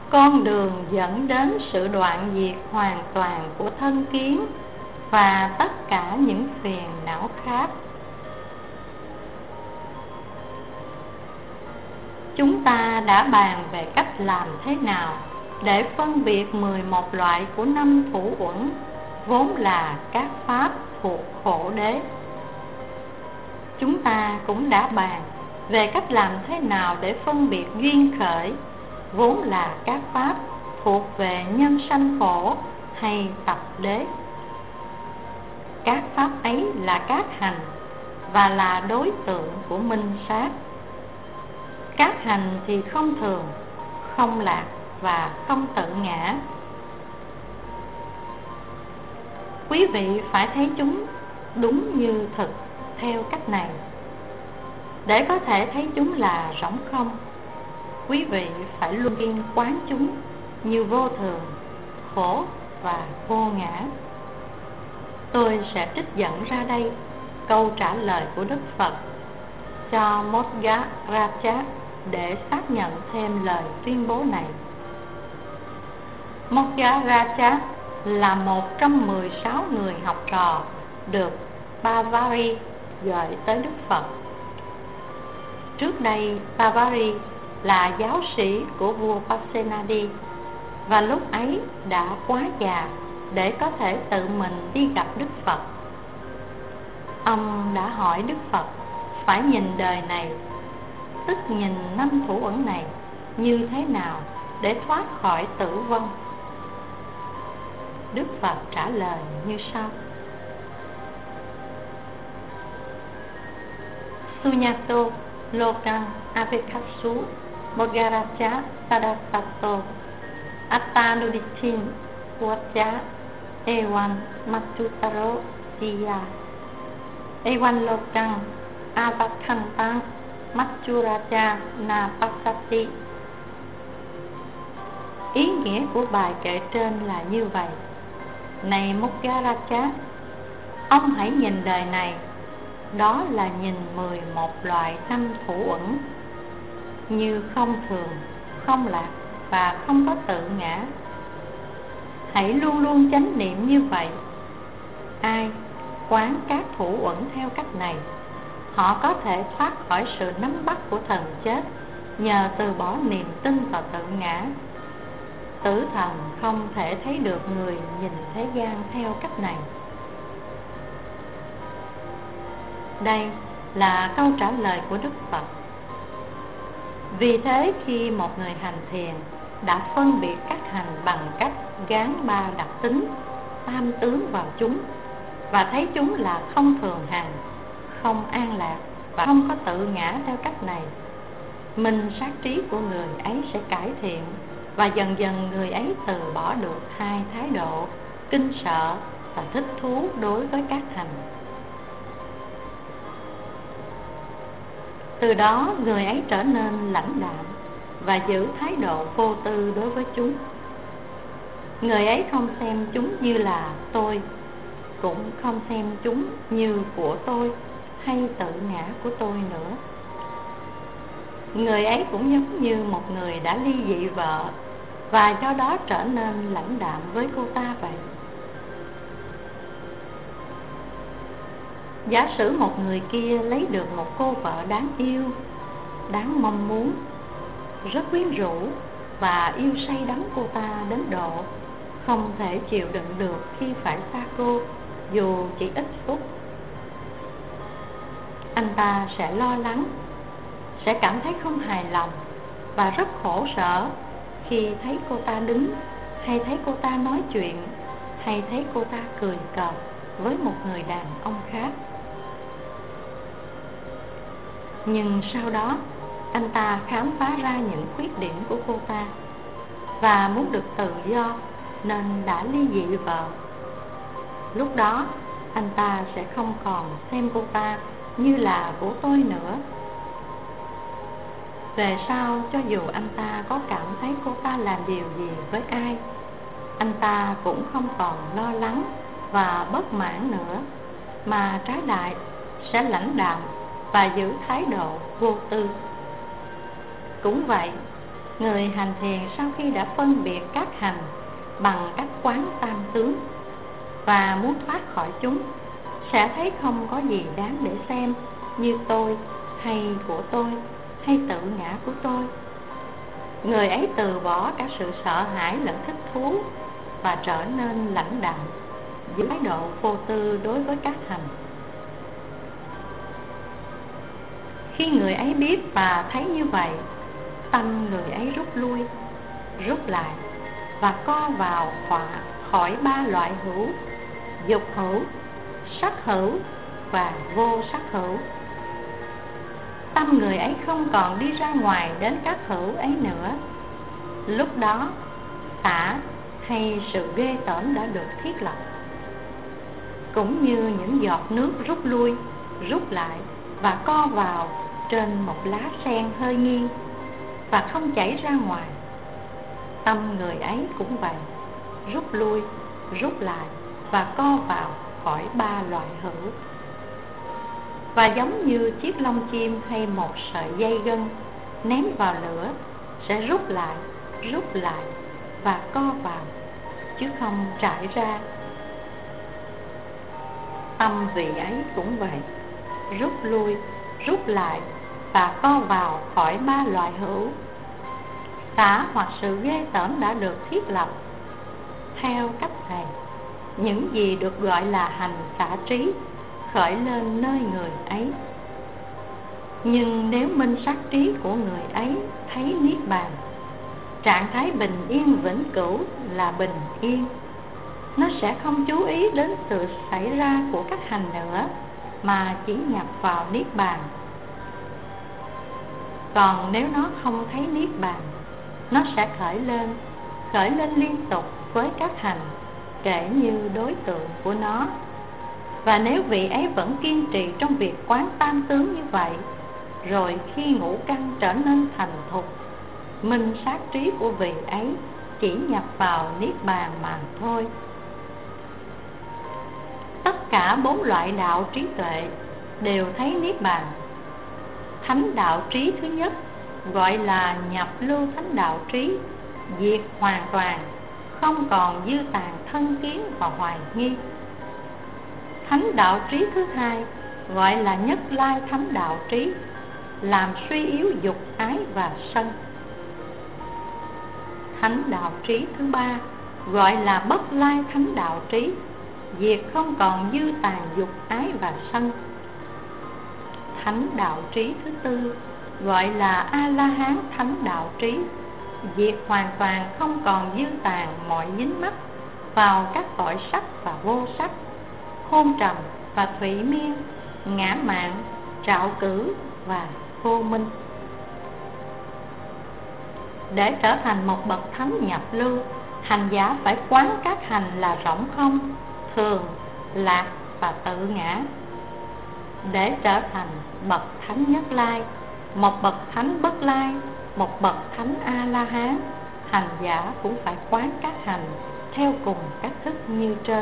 con đường dẫn đến sự đoạn diệt hoàn toàn của thân kiến và tất cả những phiền não khác. Chúng ta đã bàn về cách làm thế nào để phân biệt 11 loại của 5 thủ uẩn, vốn là các pháp thuộc khổ đế. Chúng ta cũng đã bàn về cách làm thế nào để phân biệt duyên khởi, vốn là các pháp thuộc về nhân sanh khổ hay tập đế. Các pháp ấy là các hành và là đối tượng của minh sát. Các hành thì không thường, không lạc và không tự ngã. Quý vị phải thấy chúng đúng như thực theo cách này. Để có thể thấy chúng là rỗng không, quý vị phải luôn kiên quán chúng như vô thường, khổ và vô ngã. Tôi sẽ trích dẫn ra đây câu trả lời của Đức Phật cho Moggalācha để xác nhận thêm lời tuyên bố này. Moggalācha là một trong 16 người học trò được Parvari gọi tới Đức Phật. Trước đây Parvari là giáo sĩ của vua Pasenadi và lúc ấy đã quá già để có thể tự mình đi gặp Đức Phật. Ông đã hỏi Đức Phật phải nhìn đời này, tức nhìn 5 thủ uẩn này như thế nào để thoát khỏi tử vong. Đức Phật trả lời như sau: Sunyato lokang avekatsu Moggalācha tadasato attanudichin vacha evan matutaro siya evan lokang avakhantang Machuracha na pasati. Ý nghĩa của bài kệ trên là như vậy: này Moggalācha, ông hãy nhìn đời này, đó là nhìn 11 loại 5 thủ uẩn, như không thường, không lạc và không có tự ngã. Hãy luôn luôn chánh niệm như vậy. Ai quán các thủ uẩn theo cách này, họ có thể thoát khỏi sự nắm bắt của thần chết nhờ từ bỏ niềm tin vào tự ngã. Tử thần không thể thấy được người nhìn thế gian theo cách này. Đây là câu trả lời của Đức Phật. Vì thế khi một người hành thiền đã phân biệt các hành bằng cách gán 3 đặc tính tam tướng vào chúng và thấy chúng là không thường hằng, không an lạc và không có tự ngã theo cách này, minh sát trí của người ấy sẽ cải thiện và dần dần người ấy từ bỏ được 2 thái độ kinh sợ và thích thú đối với các hành. Từ đó người ấy trở nên lãnh đạm và giữ thái độ vô tư đối với chúng. Người ấy không xem chúng như là tôi, cũng không xem chúng như của tôi hay tự ngã của tôi nữa. Người ấy cũng giống như một người đã ly dị vợ và do đó trở nên lãnh đạm với cô ta vậy. Giả sử một người kia lấy được một cô vợ đáng yêu, đáng mong muốn, rất quyến rũ và yêu say đắm cô ta đến độ không thể chịu đựng được khi phải xa cô dù chỉ ít phút. Anh ta sẽ lo lắng, sẽ cảm thấy không hài lòng và rất khổ sở khi thấy cô ta đứng, hay thấy cô ta nói chuyện, hay thấy cô ta cười cợt với một người đàn ông khác. Nhưng sau đó anh ta khám phá ra những khuyết điểm của cô ta và muốn được tự do nên đã ly dị vợ. Lúc đó anh ta sẽ không còn xem cô ta như là của tôi nữa. Về sau, cho dù anh ta có cảm thấy cô ta làm điều gì với ai, anh ta cũng không còn lo lắng và bất mãn nữa, mà trái lại sẽ lãnh đạm và giữ thái độ vô tư. Cũng vậy, Người hành thiền sau khi đã phân biệt các hành bằng các quán tam tướng và muốn thoát khỏi chúng, sẽ thấy không có gì đáng để xem như tôi hay của tôi hay tự ngã của tôi. Người ấy từ bỏ cả sự sợ hãi lẫn thích thú và trở nên lãnh đạm với thái độ vô tư đối với các hành. Khi người ấy biết và thấy như vậy, tâm người ấy rút lui, rút lại và co vào khỏi ba loại hữu: dục hữu, sắc hữu và vô sắc hữu. Tâm người ấy không còn đi ra ngoài đến các hữu ấy nữa. Lúc đó tả hay sự ghê tởm đã được thiết lập, cũng như những giọt nước rút lui, rút lại và co vào trên một lá sen hơi nghiêng và không chảy ra ngoài. Tâm người ấy cũng vậy, rút lui, rút lại và co vào khỏi ba loại hữu. Và giống như chiếc lông chim hay một sợi dây gân ném vào lửa, sẽ rút lại và co vào, chứ không trải ra. Tâm vị ấy cũng vậy, rút lui, rút lại và co vào khỏi ba loại hữu. Tả hoặc sự ghê tởm đã được thiết lập. Theo cách này, những gì được gọi là hành xả trí khởi lên nơi người ấy. Nhưng nếu minh sát trí của người ấy thấy niết bàn, trạng thái bình yên vĩnh cửu là bình yên, nó sẽ không chú ý đến sự xảy ra của các hành nữa, mà chỉ nhập vào niết bàn. Còn nếu nó không thấy niết bàn, nó sẽ khởi lên liên tục với các hành, kể như đối tượng của nó. Và nếu vị ấy vẫn kiên trì trong việc quán tam tướng như vậy, rồi khi ngũ căn trở nên thành thục, minh sát trí của vị ấy chỉ nhập vào niết bàn mà thôi. Tất cả bốn loại đạo trí tuệ đều thấy niết bàn. Thánh đạo trí thứ nhất gọi là nhập lưu thánh đạo trí, diệt hoàn toàn, không còn dư tàn thân kiến và hoài nghi. Thánh đạo trí thứ hai gọi là nhất lai thánh đạo trí, làm suy yếu dục ái và sân. Thánh đạo trí thứ ba gọi là bất lai thánh đạo trí, diệt không còn dư tàn dục ái và sân. Thánh đạo trí thứ tư gọi là A La Hán thánh đạo trí, diệt hoàn toàn không còn dư tàn mọi dính mắc vào các cõi sắc và vô sắc, hôn trầm và thủy miên, ngã mạn, trạo cử và vô minh. Để trở thành một bậc thánh nhập lưu, hành giả phải quán các hành là rỗng không, thường, lạc và tự ngã. Để trở thành bậc thánh nhất lai, một bậc thánh bất lai, một bậc thánh A La Hán, hành giả cũng phải quán các hành theo cùng cách thức như trên.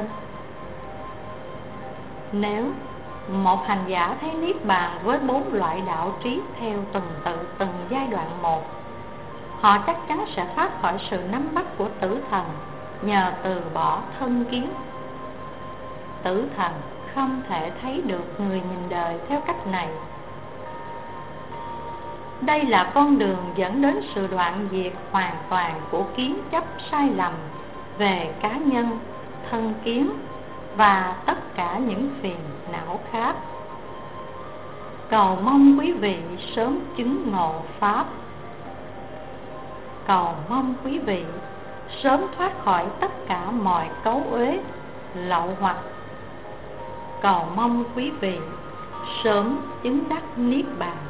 Nếu một hành giả thấy niết bàn với bốn loại đạo trí theo từng giai đoạn một, họ chắc chắn sẽ thoát khỏi sự nắm bắt của tử thần nhờ từ bỏ thân kiến. Tử thần không thể thấy được người nhìn đời theo cách này. Đây là con đường dẫn đến sự đoạn diệt hoàn toàn của kiến chấp sai lầm về cá nhân, thân kiến và tất cả những phiền não khác. Cầu mong quý vị sớm chứng ngộ Pháp. Cầu mong quý vị sớm thoát khỏi tất cả mọi cấu uế, lậu hoặc. Cầu mong quý vị sớm chứng đắc niết bàn.